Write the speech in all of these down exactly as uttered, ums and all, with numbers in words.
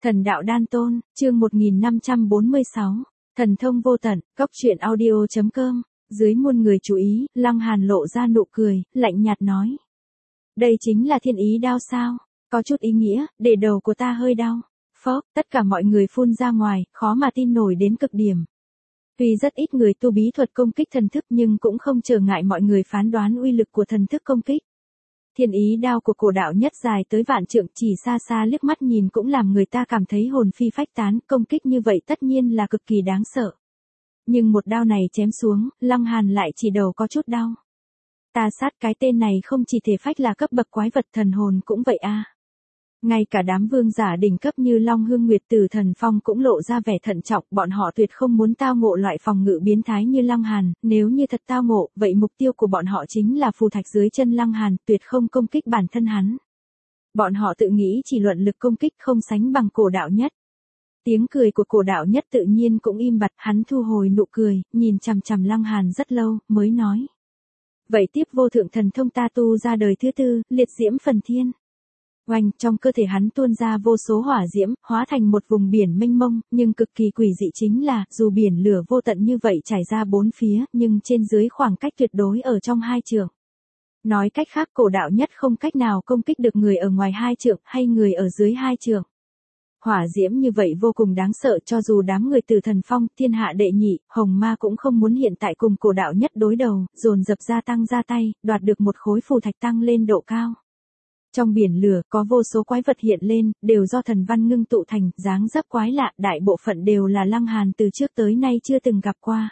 Thần đạo đan tôn, chương một nghìn năm trăm bốn mươi sáu, thần thông vô tận, cốc truyện audio.com, dưới muôn người chú ý, Lăng Hàn lộ ra nụ cười, lạnh nhạt nói. Đây chính là thiên ý đao sao, có chút ý nghĩa, để đầu của ta hơi đau. Phốc, tất cả mọi người phun ra ngoài, khó mà tin nổi đến cực điểm. Tuy rất ít người tu bí thuật công kích thần thức nhưng cũng không trở ngại mọi người phán đoán uy lực của thần thức công kích. Thiên ý đao của cổ đạo nhất dài tới vạn trượng, chỉ xa xa liếc mắt nhìn cũng làm người ta cảm thấy hồn phi phách tán, công kích như vậy tất nhiên là cực kỳ đáng sợ. Nhưng một đao này chém xuống, Lăng Hàn lại chỉ đầu có chút đau. Ta sát, cái tên này không chỉ thể phách là cấp bậc quái vật, thần hồn cũng vậy a. Ngay cả đám vương giả đỉnh cấp như Long Hương Nguyệt Tử Thần Phong cũng lộ ra vẻ thận trọng, bọn họ tuyệt không muốn tao ngộ loại phòng ngự biến thái như Lăng Hàn, nếu như thật tao ngộ, vậy mục tiêu của bọn họ chính là phù thạch dưới chân Lăng Hàn, tuyệt không công kích bản thân hắn. Bọn họ tự nghĩ chỉ luận lực công kích không sánh bằng cổ đạo nhất. Tiếng cười của cổ đạo nhất tự nhiên cũng im bặt, hắn thu hồi nụ cười, nhìn chằm chằm Lăng Hàn rất lâu, mới nói. Vậy tiếp vô thượng thần thông ta tu ra đời thứ tư, liệt diễm phần thiên. Oanh, trong cơ thể hắn tuôn ra vô số hỏa diễm, hóa thành một vùng biển mênh mông, nhưng cực kỳ quỷ dị chính là, dù biển lửa vô tận như vậy trải ra bốn phía, nhưng trên dưới khoảng cách tuyệt đối ở trong hai trượng. Nói cách khác, cổ đạo nhất không cách nào công kích được người ở ngoài hai trượng, hay người ở dưới hai trượng. Hỏa diễm như vậy vô cùng đáng sợ, cho dù đám người Từ Thần Phong, thiên hạ đệ nhị, hồng ma cũng không muốn hiện tại cùng cổ đạo nhất đối đầu, dồn dập gia tăng ra tay, đoạt được một khối phù thạch tăng lên độ cao. Trong biển lửa có vô số quái vật hiện lên, đều do thần văn ngưng tụ thành, dáng dấp quái lạ, đại bộ phận đều là Lăng Hàn từ trước tới nay chưa từng gặp qua.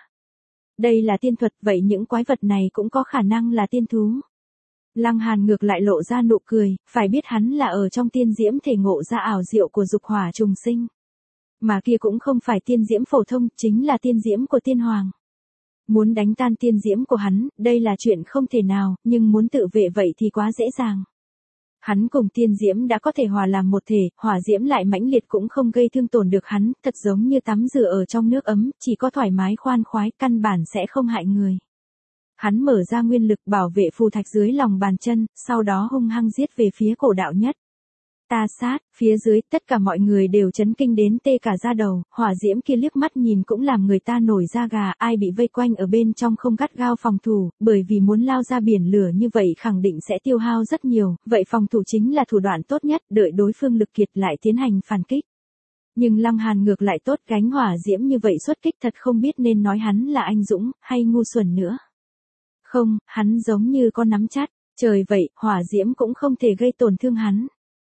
Đây là tiên thuật, vậy những quái vật này cũng có khả năng là tiên thú. Lăng Hàn ngược lại lộ ra nụ cười, phải biết hắn là ở trong tiên diễm thể ngộ ra ảo diệu của dục hỏa trùng sinh. Mà kia cũng không phải tiên diễm phổ thông, chính là tiên diễm của tiên hoàng. Muốn đánh tan tiên diễm của hắn, đây là chuyện không thể nào, nhưng muốn tự vệ vậy thì quá dễ dàng. Hắn cùng tiên diễm đã có thể hòa làm một thể, hỏa diễm lại mãnh liệt cũng không gây thương tổn được hắn, thật giống như tắm rửa ở trong nước ấm, chỉ có thoải mái khoan khoái, căn bản sẽ không hại người. Hắn mở ra nguyên lực bảo vệ phù thạch dưới lòng bàn chân, sau đó hung hăng giết về phía cổ đạo nhất. Ta sát, phía dưới, tất cả mọi người đều chấn kinh đến tê cả da đầu, hỏa diễm kia liếc mắt nhìn cũng làm người ta nổi da gà, ai bị vây quanh ở bên trong không gắt gao phòng thủ, bởi vì muốn lao ra biển lửa như vậy khẳng định sẽ tiêu hao rất nhiều, vậy phòng thủ chính là thủ đoạn tốt nhất, đợi đối phương lực kiệt lại tiến hành phản kích. Nhưng Lăng Hàn ngược lại tốt, gánh hỏa diễm như vậy xuất kích thật không biết nên nói hắn là anh dũng, hay ngu xuẩn nữa. Không, hắn giống như con nắm chát, trời vậy, hỏa diễm cũng không thể gây tổn thương hắn.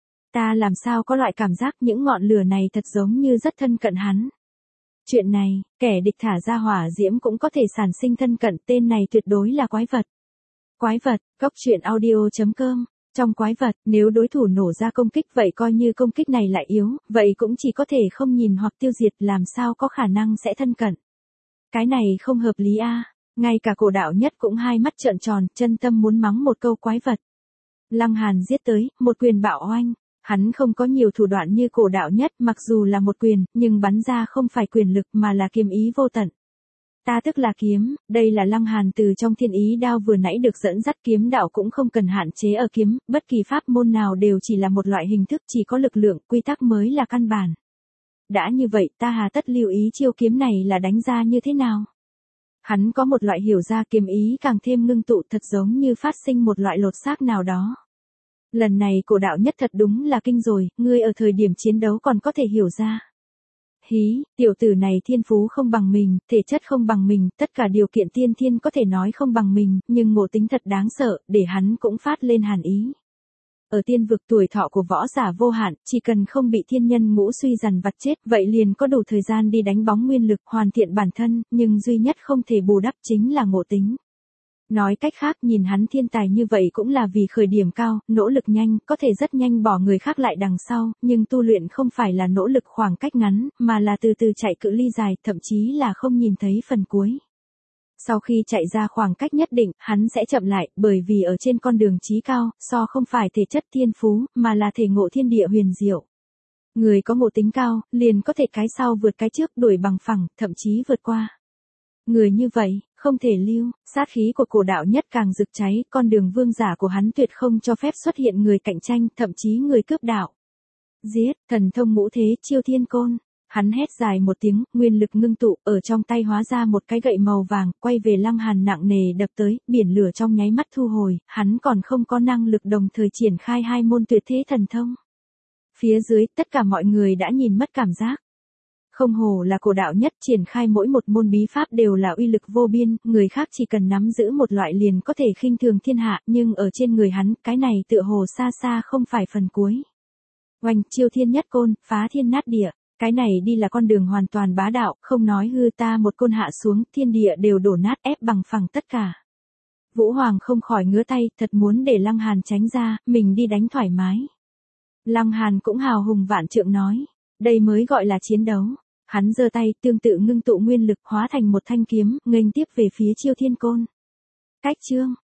Ta làm sao có loại cảm giác những ngọn lửa này thật giống như rất thân cận hắn. Chuyện này, kẻ địch thả ra hỏa diễm cũng có thể sản sinh thân cận, tên này tuyệt đối là quái vật. Quái vật, cốc truyện audio.com, trong quái vật, nếu đối thủ nổ ra công kích vậy coi như công kích này lại yếu, vậy cũng chỉ có thể không nhìn hoặc tiêu diệt, làm sao có khả năng sẽ thân cận. Cái này không hợp lý a. Ngay cả cổ đạo nhất cũng hai mắt trợn tròn, chân tâm muốn mắng một câu quái vật. Lăng Hàn giết tới, một quyền bạo oanh. Hắn không có nhiều thủ đoạn như cổ đạo nhất, mặc dù là một quyền, nhưng bắn ra không phải quyền lực mà là kiếm ý vô tận. Ta tức là kiếm, đây là Lăng Hàn từ trong thiên ý đao vừa nãy được dẫn dắt, kiếm đạo cũng không cần hạn chế ở kiếm, bất kỳ pháp môn nào đều chỉ là một loại hình thức, chỉ có lực lượng, quy tắc mới là căn bản. Đã như vậy, ta hà tất lưu ý chiêu kiếm này là đánh ra như thế nào? Hắn có một loại hiểu ra, kiếm ý càng thêm ngưng tụ, thật giống như phát sinh một loại lột xác nào đó. Lần này cổ đạo nhất thật đúng là kinh rồi, ngươi ở thời điểm chiến đấu còn có thể hiểu ra. Hí, tiểu tử này thiên phú không bằng mình, thể chất không bằng mình, tất cả điều kiện tiên thiên có thể nói không bằng mình, nhưng ngộ tính thật đáng sợ, để hắn cũng phát lên hàn ý. Ở tiên vực tuổi thọ của võ giả vô hạn, chỉ cần không bị thiên nhân ngũ suy dằn vặt chết, vậy liền có đủ thời gian đi đánh bóng nguyên lực, hoàn thiện bản thân, nhưng duy nhất không thể bù đắp chính là ngộ tính. Nói cách khác, nhìn hắn thiên tài như vậy cũng là vì khởi điểm cao, nỗ lực nhanh, có thể rất nhanh bỏ người khác lại đằng sau, nhưng tu luyện không phải là nỗ lực khoảng cách ngắn, mà là từ từ chạy cự ly dài, thậm chí là không nhìn thấy phần cuối. Sau khi chạy ra khoảng cách nhất định, hắn sẽ chậm lại, bởi vì ở trên con đường chí cao, so không phải thể chất thiên phú, mà là thể ngộ thiên địa huyền diệu. Người có ngộ tính cao, liền có thể cái sau vượt cái trước, đuổi bằng phẳng, thậm chí vượt qua. Người như vậy, không thể lưu, sát khí của cổ đạo nhất càng rực cháy, con đường vương giả của hắn tuyệt không cho phép xuất hiện người cạnh tranh, thậm chí người cướp đạo. Giết, thần thông ngũ thế chiêu thiên côn. Hắn hét dài một tiếng, nguyên lực ngưng tụ, ở trong tay hóa ra một cái gậy màu vàng, quay về Lăng Hàn nặng nề đập tới, biển lửa trong nháy mắt thu hồi, hắn còn không có năng lực đồng thời triển khai hai môn tuyệt thế thần thông. Phía dưới, tất cả mọi người đã nhìn mất cảm giác. Không hổ là cổ đạo nhất, triển khai mỗi một môn bí pháp đều là uy lực vô biên, người khác chỉ cần nắm giữ một loại liền có thể khinh thường thiên hạ, nhưng ở trên người hắn, cái này tựa hồ xa xa không phải phần cuối. Oanh, chiêu thiên nhất côn, phá thiên nát địa. Cái này đi là con đường hoàn toàn bá đạo, không nói hư ta một côn hạ xuống, thiên địa đều đổ nát ép bằng phẳng tất cả. Vũ Hoàng không khỏi ngứa tay, thật muốn để Lăng Hàn tránh ra, mình đi đánh thoải mái. Lăng Hàn cũng hào hùng vạn trượng nói, đây mới gọi là chiến đấu. Hắn giơ tay, tương tự ngưng tụ nguyên lực hóa thành một thanh kiếm, nghênh tiếp về phía chiêu thiên côn. Cách chương